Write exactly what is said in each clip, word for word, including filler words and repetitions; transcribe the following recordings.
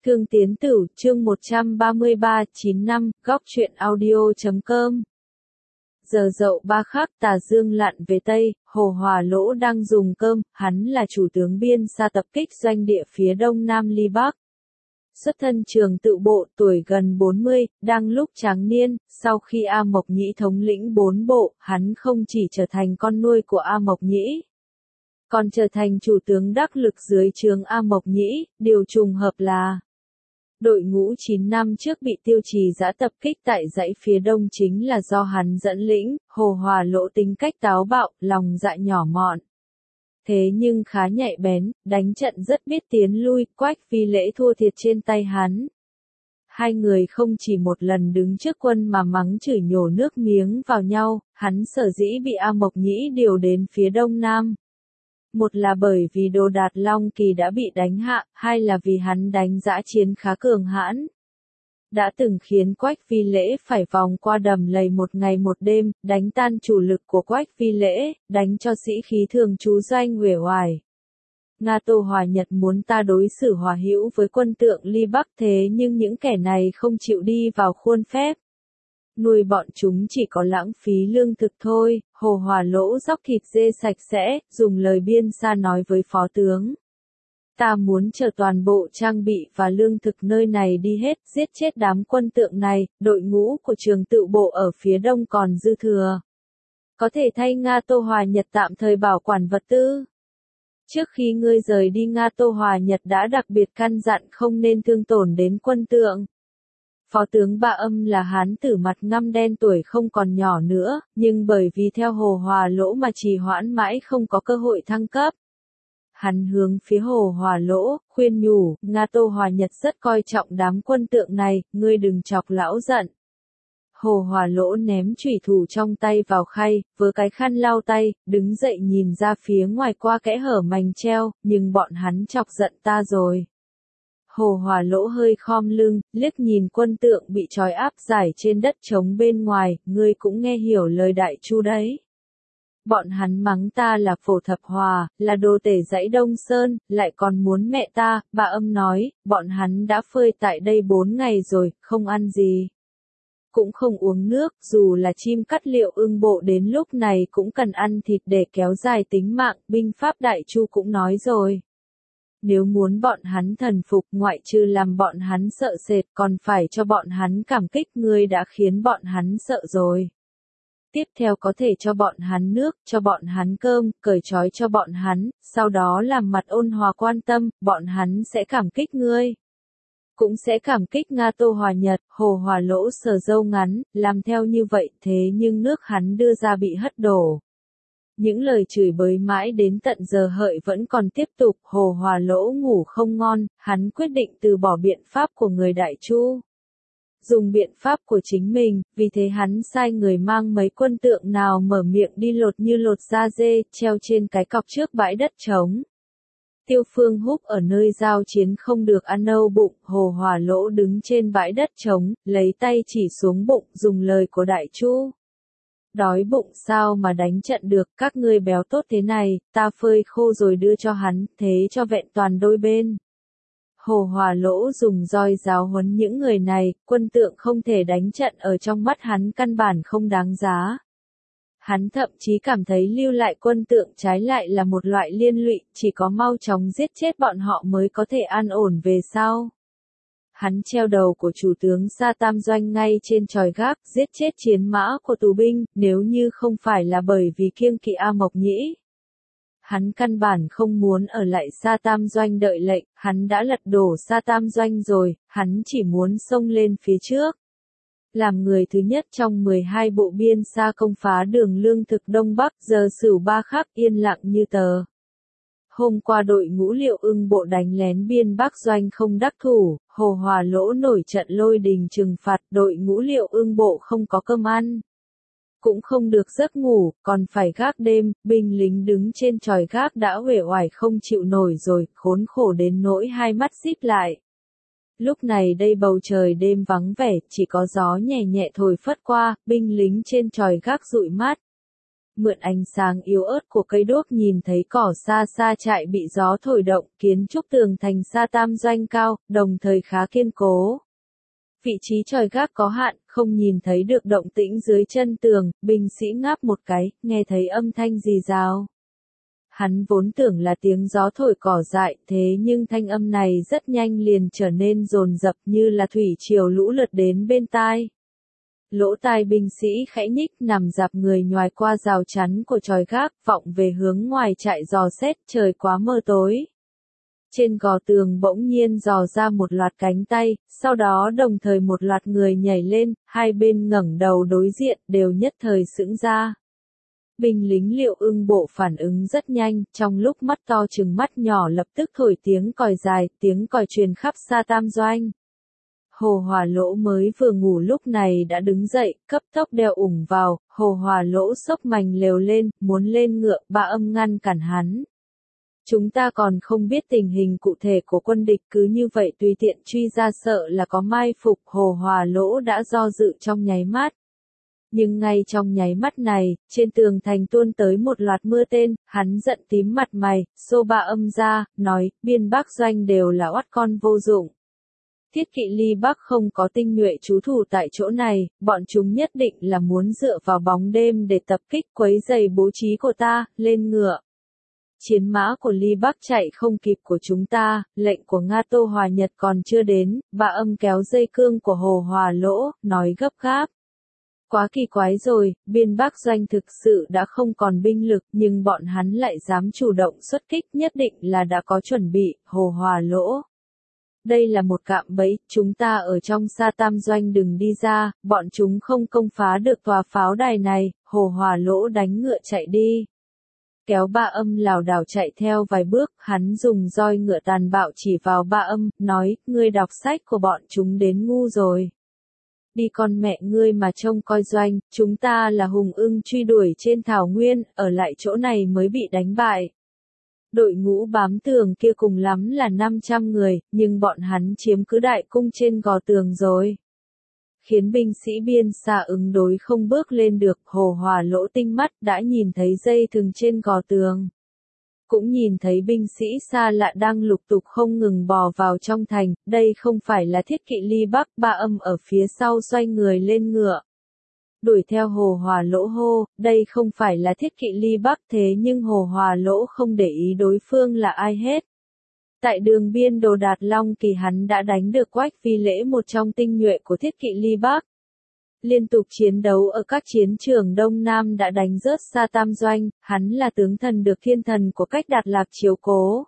Thương Tiến Tử, chương một trăm ba mươi ba, chín năm, góc truyện audio chấm com. Giờ dậu ba khắc tà dương lặn về Tây, Hồ Hòa Lỗ đang dùng cơm, hắn là chủ tướng biên xa tập kích doanh địa phía đông nam Ly Bắc. Xuất thân trường tự bộ, tuổi gần bốn mươi, đang lúc tráng niên, sau khi A Mộc Nhĩ thống lĩnh bốn bộ, hắn không chỉ trở thành con nuôi của A Mộc Nhĩ, còn trở thành chủ tướng đắc lực dưới trướng A Mộc Nhĩ, điều trùng hợp là đội ngũ chín năm trước bị Tiêu Trì giã tập kích tại dãy phía đông chính là do hắn dẫn lĩnh. Hồ Hòa Lỗ tính cách táo bạo, lòng dạ nhỏ mọn. Thế nhưng khá nhạy bén, đánh trận rất biết tiến lui, Quách Phi Lễ thua thiệt trên tay hắn. Hai người không chỉ một lần đứng trước quân mà mắng chửi nhổ nước miếng vào nhau, hắn sở dĩ bị A Mộc Nhĩ điều đến phía đông nam. Một là bởi vì Đồ Đạt Long Kỳ đã bị đánh hạ, hai là vì hắn đánh dã chiến khá cường hãn. Đã từng khiến Quách Phi Lễ phải vòng qua đầm lầy một ngày một đêm, đánh tan chủ lực của Quách Phi Lễ, đánh cho sĩ khí thường trú doanh uể oải. Nga Tô Hòa Nhật muốn ta đối xử hòa hữu với quân tượng Ly Bắc, thế nhưng những kẻ này không chịu đi vào khuôn phép. Nuôi bọn chúng chỉ có lãng phí lương thực thôi. Hồ Hòa Lỗ dóc thịt dê sạch sẽ, dùng lời biên xa nói với phó tướng. Ta muốn chờ toàn bộ trang bị và lương thực nơi này đi hết, giết chết đám quân tượng này, đội ngũ của trường tự bộ ở phía đông còn dư thừa. Có thể thay Nga Tô Hòa Nhật tạm thời bảo quản vật tư. Trước khi ngươi rời đi, Nga Tô Hòa Nhật đã đặc biệt căn dặn không nên thương tổn đến quân tượng. Phó tướng Ba Âm là hán tử mặt ngăm đen, tuổi không còn nhỏ nữa, nhưng bởi vì theo Hồ Hòa Lỗ mà trì hoãn mãi không có cơ hội thăng cấp. Hắn hướng phía Hồ Hòa Lỗ, khuyên nhủ, Nga Tô Hòa Nhật rất coi trọng đám quân tượng này, ngươi đừng chọc lão giận. Hồ Hòa Lỗ ném chủy thủ trong tay vào khay, với cái khăn lau tay, đứng dậy nhìn ra phía ngoài qua kẽ hở mành treo, nhưng bọn hắn chọc giận ta rồi. Hồ Hòa Lỗ hơi khom lưng, liếc nhìn quân tượng bị trói áp giải trên đất trống bên ngoài, ngươi cũng nghe hiểu lời đại chu đấy. Bọn hắn mắng ta là phổ thập hòa, là đồ tể dãy Đông Sơn, lại còn muốn mẹ ta. Bà Âm nói, bọn hắn đã phơi tại đây bốn ngày rồi, không ăn gì, cũng không uống nước, dù là chim cắt liệu ưng bộ đến lúc này cũng cần ăn thịt để kéo dài tính mạng, binh pháp đại chu cũng nói rồi. Nếu muốn bọn hắn thần phục, ngoại trừ làm bọn hắn sợ sệt, còn phải cho bọn hắn cảm kích, ngươi đã khiến bọn hắn sợ rồi. Tiếp theo có thể cho bọn hắn nước, cho bọn hắn cơm, cởi trói cho bọn hắn, sau đó làm mặt ôn hòa quan tâm, bọn hắn sẽ cảm kích ngươi. Cũng sẽ cảm kích Nga Tô Hòa Nhật. Hồ Hòa Lỗ sờ râu ngắn, làm theo như vậy, thế nhưng nước hắn đưa ra bị hất đổ. Những lời chửi bới mãi đến tận giờ hợi vẫn còn tiếp tục. Hồ Hòa Lỗ ngủ không ngon, hắn quyết định từ bỏ biện pháp của người đại chu, dùng biện pháp của chính mình, vì thế hắn sai người mang mấy quân tượng nào mở miệng đi lột như lột da dê, treo trên cái cọc trước bãi đất trống. Tiêu Phương Húc ở nơi giao chiến không được ăn âu bụng, Hồ Hòa Lỗ đứng trên bãi đất trống, lấy tay chỉ xuống bụng, dùng lời của đại chu. Đói bụng sao mà đánh trận được, các ngươi béo tốt thế này, ta phơi khô rồi đưa cho hắn, thế cho vẹn toàn đôi bên. Hồ Hòa Lỗ dùng roi giáo huấn những người này, quân tượng không thể đánh trận ở trong mắt hắn căn bản không đáng giá. Hắn thậm chí cảm thấy lưu lại quân tượng trái lại là một loại liên lụy, chỉ có mau chóng giết chết bọn họ mới có thể an ổn về sau. Hắn treo đầu của chủ tướng Sa Tam Doanh ngay trên chòi gác, giết chết chiến mã của tù binh, nếu như không phải là bởi vì kiêng kỵ A Mộc Nhĩ. Hắn căn bản không muốn ở lại Sa Tam Doanh đợi lệnh, hắn đã lật đổ Sa Tam Doanh rồi, hắn chỉ muốn xông lên phía trước. Làm người thứ nhất trong mười hai bộ biên xa công phá đường lương thực Đông Bắc, giờ Sửu ba khắc yên lặng như tờ. Hôm qua đội ngũ Liệu Ưng bộ đánh lén biên Bắc Doanh không đắc thủ, Hồ Hòa Lỗ nổi trận lôi đình trừng phạt, đội ngũ Liệu Ưng bộ không có cơm ăn, cũng không được giấc ngủ, còn phải gác đêm. Binh lính đứng trên chòi gác đã uể oải không chịu nổi rồi, khốn khổ đến nỗi hai mắt díp lại. Lúc này đây bầu trời đêm vắng vẻ, chỉ có gió nhẹ nhẹ thổi phất qua, binh lính trên chòi gác dụi mắt. mượn ánh sáng yếu ớt của cây đuốc nhìn thấy cỏ xa xa trại bị gió thổi động, kiến trúc tường thành Sa Tam Doanh cao, đồng thời khá kiên cố. Vị trí chòi gác có hạn, không nhìn thấy được động tĩnh dưới chân tường, binh sĩ ngáp một cái, nghe thấy âm thanh rì rào. Hắn vốn tưởng là tiếng gió thổi cỏ dại, thế nhưng thanh âm này rất nhanh liền trở nên dồn dập như là thủy triều lũ lượt đến bên tai. Lỗ tai binh sĩ khẽ nhích, nằm dạp người nhoài qua rào chắn của chòi gác, vọng về hướng ngoài trại dò xét, trời quá mờ tối. Trên gò tường bỗng nhiên dò ra một loạt cánh tay, sau đó đồng thời một loạt người nhảy lên, hai bên ngẩng đầu đối diện, đều nhất thời sững ra. Binh lính Liệu Ưng bộ phản ứng rất nhanh, trong lúc mắt to trừng mắt nhỏ lập tức thổi tiếng còi dài, tiếng còi truyền khắp Sa Tam Doanh. Hồ Hòa Lỗ mới vừa ngủ lúc này đã đứng dậy, cấp tốc đeo ủng vào, Hồ Hòa Lỗ xốc mành lều lên, muốn lên ngựa, Ba Âm ngăn cản hắn. Chúng ta còn không biết tình hình cụ thể của quân địch, cứ như vậy tùy tiện truy ra sợ là có mai phục. Hồ Hòa Lỗ đã do dự trong nháy mắt. Nhưng ngay trong nháy mắt này, trên tường thành tuôn tới một loạt mưa tên, hắn giận tím mặt mày, xô Ba Âm ra, nói, biên Bắc Doanh đều là oát con vô dụng. Thiết kỵ Ly Bắc không có tinh nhuệ trú thủ tại chỗ này, bọn chúng nhất định là muốn dựa vào bóng đêm để tập kích quấy rầy bố trí của ta, lên ngựa. Chiến mã của Ly Bắc chạy không kịp của chúng ta, lệnh của Nga Tô Hòa Nhật còn chưa đến, Ba Âm kéo dây cương của Hồ Hòa Lỗ, nói gấp gáp. Quá kỳ quái rồi, biên Bắc Doanh thực sự đã không còn binh lực, nhưng bọn hắn lại dám chủ động xuất kích, nhất định là đã có chuẩn bị. Hồ Hòa Lỗ. Đây là một cạm bẫy, chúng ta ở trong Sa Tam Doanh đừng đi ra, bọn chúng không công phá được tòa pháo đài này. Hồ Hòa Lỗ đánh ngựa chạy đi. Kéo Ba Âm lảo đảo chạy theo vài bước, hắn dùng roi ngựa tàn bạo chỉ vào Ba Âm, nói, ngươi đọc sách của bọn chúng đến ngu rồi. Đi con mẹ ngươi mà trông coi doanh, chúng ta là hùng ưng truy đuổi trên thảo nguyên, ở lại chỗ này mới bị đánh bại. Đội ngũ bám tường kia cùng lắm là năm trăm người, nhưng bọn hắn chiếm cứ đại cung trên gò tường rồi. Khiến binh sĩ biên xa ứng đối không bước lên được. Hồ Hòa Lỗ tinh mắt đã nhìn thấy dây thừng trên gò tường. Cũng nhìn thấy binh sĩ xa lạ đang lục tục không ngừng bò vào trong thành, đây không phải là thiết kỵ Ly Bắc. Ba Âm ở phía sau xoay người lên ngựa. Đuổi theo Hồ Hòa Lỗ hô, đây không phải là thiết kỵ Ly Bắc, thế nhưng Hồ Hòa Lỗ không để ý đối phương là ai hết. Tại đường biên Đồ Đạt Long Kỳ hắn đã đánh được Quách Phi Lễ, một trong tinh nhuệ của thiết kỵ Ly Bắc. Liên tục chiến đấu ở các chiến trường Đông Nam đã đánh rớt Sa Tam Doanh, hắn là tướng thần được thiên thần của Cách Đạt Lạp chiếu cố.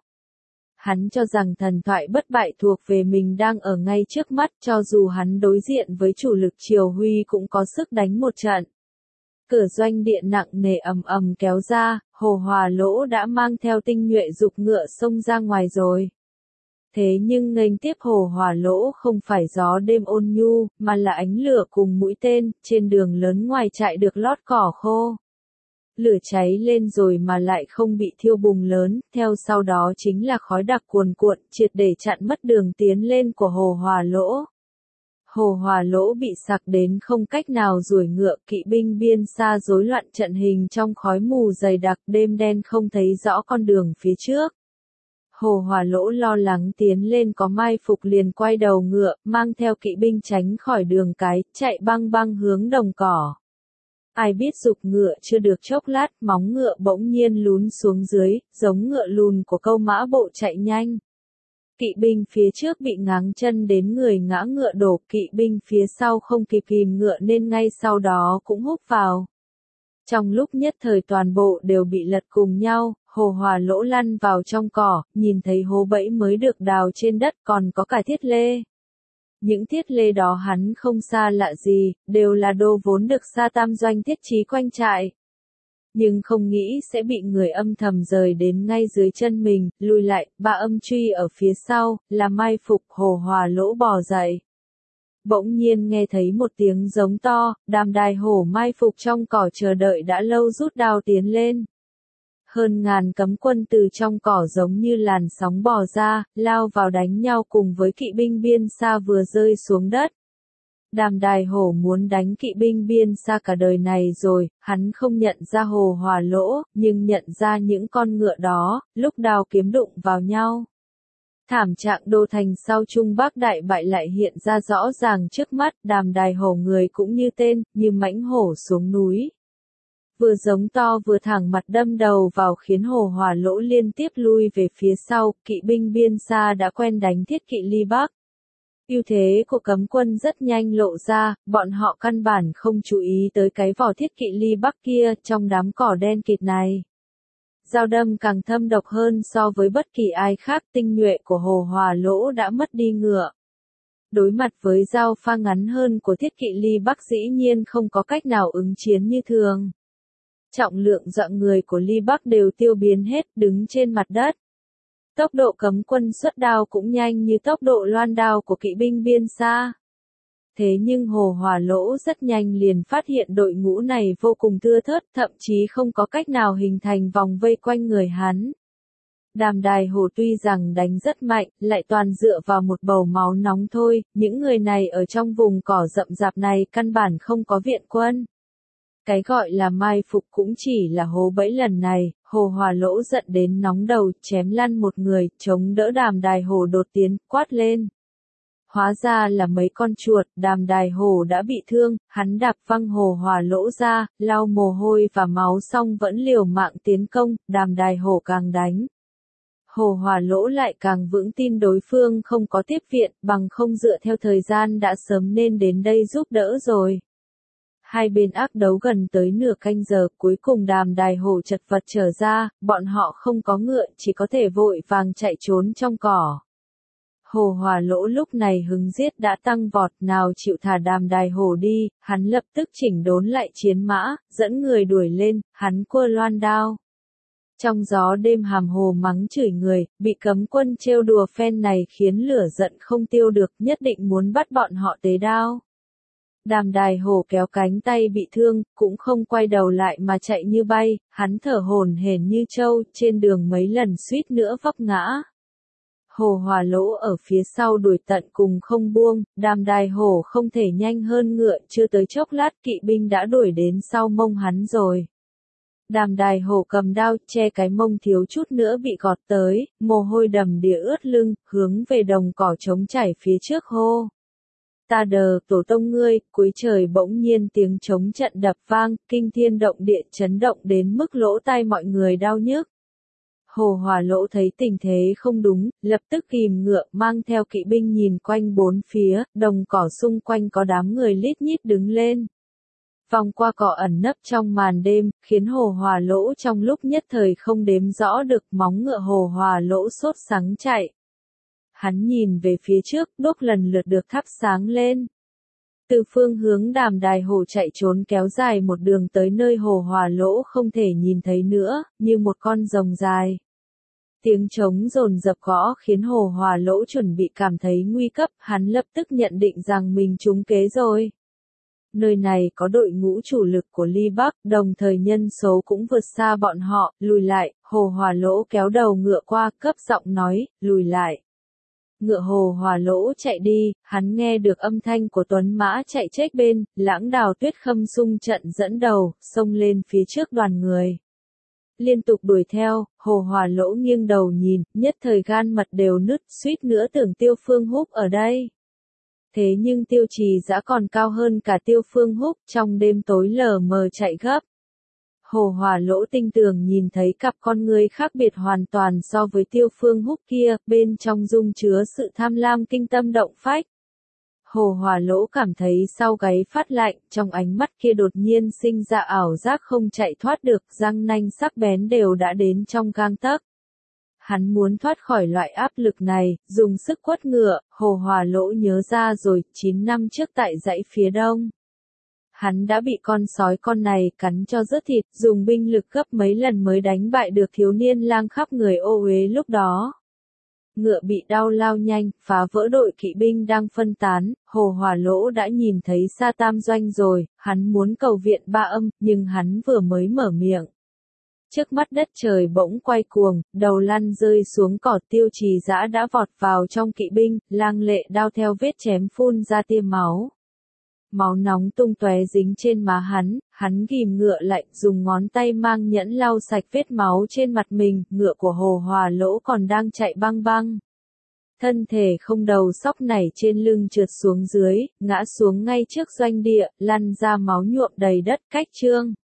Hắn cho rằng thần thoại bất bại thuộc về mình đang ở ngay trước mắt, cho dù hắn đối diện với chủ lực Triều Huy cũng có sức đánh một trận. Cửa doanh điện nặng nề ầm ầm kéo ra, Hồ Hòa Lỗ đã mang theo tinh nhuệ dục ngựa xông ra ngoài rồi. Thế nhưng nghênh tiếp Hồ Hòa Lỗ không phải gió đêm ôn nhu, mà là ánh lửa cùng mũi tên, trên đường lớn ngoài trại được lót cỏ khô. Lửa cháy lên rồi mà lại không bị thiêu bùng lớn, theo sau đó chính là khói đặc cuồn cuộn, triệt để chặn mất đường tiến lên của Hồ Hòa Lỗ. Hồ Hòa Lỗ bị sặc đến không cách nào duỗi ngựa, kỵ binh biên xa rối loạn trận hình trong khói mù dày đặc, đêm đen không thấy rõ con đường phía trước. Hồ Hòa Lỗ lo lắng tiến lên có mai phục liền quay đầu ngựa, mang theo kỵ binh tránh khỏi đường cái, chạy băng băng hướng đồng cỏ. Ai biết giục ngựa chưa được chốc lát, móng ngựa bỗng nhiên lún xuống dưới, giống ngựa lùn của câu mã bộ chạy nhanh. Kỵ binh phía trước bị ngáng chân đến người ngã ngựa đổ, kỵ binh phía sau không kịp kìm ngựa nên ngay sau đó cũng húc vào. Trong lúc nhất thời toàn bộ đều bị lật cùng nhau, Hồ Hòa Lỗ lăn vào trong cỏ, nhìn thấy hố bẫy mới được đào trên đất còn có cả thiết lê. Những thiết lê đó hắn không xa lạ gì, đều là đồ vốn được Sa Tam Doanh thiết trí quanh trại. Nhưng không nghĩ sẽ bị người âm thầm rời đến ngay dưới chân mình, lùi lại, Ba Âm truy ở phía sau, là mai phục. Hồ Hòa Lỗ bò dậy. Bỗng nhiên nghe thấy một tiếng giống to, Đàm Đài Hổ mai phục trong cỏ chờ đợi đã lâu rút đao tiến lên. Hơn ngàn cấm quân từ trong cỏ giống như làn sóng bò ra, lao vào đánh nhau cùng với kỵ binh biên xa vừa rơi xuống đất. Đàm Đài Hổ muốn đánh kỵ binh biên xa cả đời này rồi, hắn không nhận ra Hồ Hòa Lỗ, nhưng nhận ra những con ngựa đó, lúc đao kiếm đụng vào nhau. Thảm trạng đô thành sau Trung Bắc đại bại lại hiện ra rõ ràng trước mắt, Đàm Đài Hổ người cũng như tên, như mãnh hổ xuống núi. Vừa giống to vừa thẳng mặt đâm đầu vào khiến Hồ Hòa Lỗ liên tiếp lui về phía sau, kỵ binh biên xa đã quen đánh thiết kỵ ly Bắc. Ưu thế của cấm quân rất nhanh lộ ra, bọn họ căn bản không chú ý tới cái vỏ thiết kỵ ly Bắc kia trong đám cỏ đen kịt này. Dao đâm càng thâm độc hơn so với bất kỳ ai khác, tinh nhuệ của Hồ Hòa Lỗ đã mất đi ngựa. Đối mặt với dao pha ngắn hơn của thiết kỵ ly Bắc dĩ nhiên không có cách nào ứng chiến như thường. Trọng lượng dọa người của ly Bắc đều tiêu biến hết, đứng trên mặt đất. Tốc độ cấm quân xuất đao cũng nhanh như tốc độ loan đao của kỵ binh biên xa. Thế nhưng Hồ Hòa Lỗ rất nhanh liền phát hiện đội ngũ này vô cùng thưa thớt, thậm chí không có cách nào hình thành vòng vây quanh người hắn. Đàm Đài Hổ tuy rằng đánh rất mạnh, lại toàn dựa vào một bầu máu nóng thôi, những người này ở trong vùng cỏ rậm rạp này căn bản không có viện quân. Cái gọi là mai phục cũng chỉ là hố bẫy lần này, Hồ Hòa Lỗ giận đến nóng đầu, chém lăn một người, chống đỡ Đàm Đài Hổ đột tiến, quát lên. Hóa ra là mấy con chuột, Đàm Đài Hổ đã bị thương, hắn đạp văng Hồ Hòa Lỗ ra, lau mồ hôi và máu xong vẫn liều mạng tiến công, Đàm Đài Hổ càng đánh. Hồ Hòa Lỗ lại càng vững tin đối phương không có tiếp viện, bằng không dựa theo thời gian đã sớm nên đến đây giúp đỡ rồi. Hai bên ác đấu gần tới nửa canh giờ, cuối cùng Đàm Đài Hổ chật vật trở ra, bọn họ không có ngựa, chỉ có thể vội vàng chạy trốn trong cỏ. Hồ Hòa Lỗ lúc này hứng giết đã tăng vọt, nào chịu thả Đàm Đài Hổ đi, hắn lập tức chỉnh đốn lại chiến mã, dẫn người đuổi lên, hắn quơ loan đao. Trong gió đêm hàm hồ mắng chửi người, bị cấm quân trêu đùa phen này khiến lửa giận không tiêu được, nhất định muốn bắt bọn họ tế đao. Đàm Đài Hổ kéo cánh tay bị thương, cũng không quay đầu lại mà chạy như bay, hắn thở hổn hển như trâu, trên đường mấy lần suýt nữa vấp ngã. Hồ Hòa Lỗ ở phía sau đuổi tận cùng không buông, Đàm Đài Hổ không thể nhanh hơn ngựa, chưa tới chốc lát kỵ binh đã đuổi đến sau mông hắn rồi. Đàm Đài Hổ cầm đao, che cái mông thiếu chút nữa bị gọt tới, mồ hôi đầm đìa ướt lưng, hướng về đồng cỏ trống chảy phía trước hô. Ta đờ, tổ tông ngươi, cuối trời bỗng nhiên tiếng trống trận đập vang, kinh thiên động địa chấn động đến mức lỗ tai mọi người đau nhức. Hồ Hòa Lỗ thấy tình thế không đúng, lập tức kìm ngựa mang theo kỵ binh nhìn quanh bốn phía, đồng cỏ xung quanh có đám người lít nhít đứng lên. Vòng qua cỏ ẩn nấp trong màn đêm, khiến Hồ Hòa Lỗ trong lúc nhất thời không đếm rõ được, móng ngựa Hồ Hòa Lỗ sốt sắng chạy. Hắn nhìn về phía trước, đuốc lần lượt được thắp sáng lên. Từ phương hướng Đàm Đài Hổ chạy trốn kéo dài một đường tới nơi Hồ Hòa Lỗ không thể nhìn thấy nữa, như một con rồng dài. Tiếng trống dồn dập gõ khiến Hồ Hòa Lỗ chuẩn bị cảm thấy nguy cấp, hắn lập tức nhận định rằng mình trúng kế rồi. Nơi này có đội ngũ chủ lực của Ly Bắc, đồng thời nhân số cũng vượt xa bọn họ, lùi lại, Hồ Hòa Lỗ kéo đầu ngựa qua, cấp giọng nói, lùi lại. Ngựa Hồ Hòa Lỗ chạy đi, hắn nghe được âm thanh của tuấn mã chạy chếch bên, Lãng Đào Tuyết Khâm xung trận dẫn đầu, xông lên phía trước đoàn người. Liên tục đuổi theo, Hồ Hòa Lỗ nghiêng đầu nhìn, nhất thời gan mật đều nứt, suýt nữa tưởng Tiêu Phương Húc ở đây. Thế nhưng Tiêu Trì Dã còn cao hơn cả Tiêu Phương Húc, trong đêm tối lờ mờ chạy gấp. Hồ Hòa Lỗ tinh tường nhìn thấy cặp con người khác biệt hoàn toàn so với Tiêu Phương Húc kia, bên trong dung chứa sự tham lam kinh tâm động phách. Hồ Hòa Lỗ cảm thấy sau gáy phát lạnh, trong ánh mắt kia đột nhiên sinh ra ảo giác không chạy thoát được, răng nanh sắc bén đều đã đến trong gang tấc. Hắn muốn thoát khỏi loại áp lực này, dùng sức quất ngựa, Hồ Hòa Lỗ nhớ ra rồi, chín năm trước tại dãy phía đông. Hắn đã bị con sói con này cắn cho rớt thịt, dùng binh lực gấp mấy lần mới đánh bại được thiếu niên lang khắp người ô uế lúc đó. Ngựa bị đau lao nhanh, phá vỡ đội kỵ binh đang phân tán, Hồ Hòa Lỗ đã nhìn thấy xa tam doanh rồi, hắn muốn cầu viện Ba Âm, nhưng hắn vừa mới mở miệng. Trước mắt đất trời bỗng quay cuồng, đầu lăn rơi xuống cỏ, Tiêu Trì Dã đã vọt vào trong kỵ binh, lang lệ đao theo vết chém phun ra tia máu. máu nóng tung tóe dính trên má hắn, hắn ghìm ngựa lại, dùng ngón tay mang nhẫn lau sạch vết máu trên mặt mình, ngựa của Hồ Hòa Lỗ còn đang chạy băng băng. Thân thể không đầu sóc nảy trên lưng trượt xuống dưới, ngã xuống ngay trước doanh địa, lăn ra máu nhuộm đầy đất. Cách chương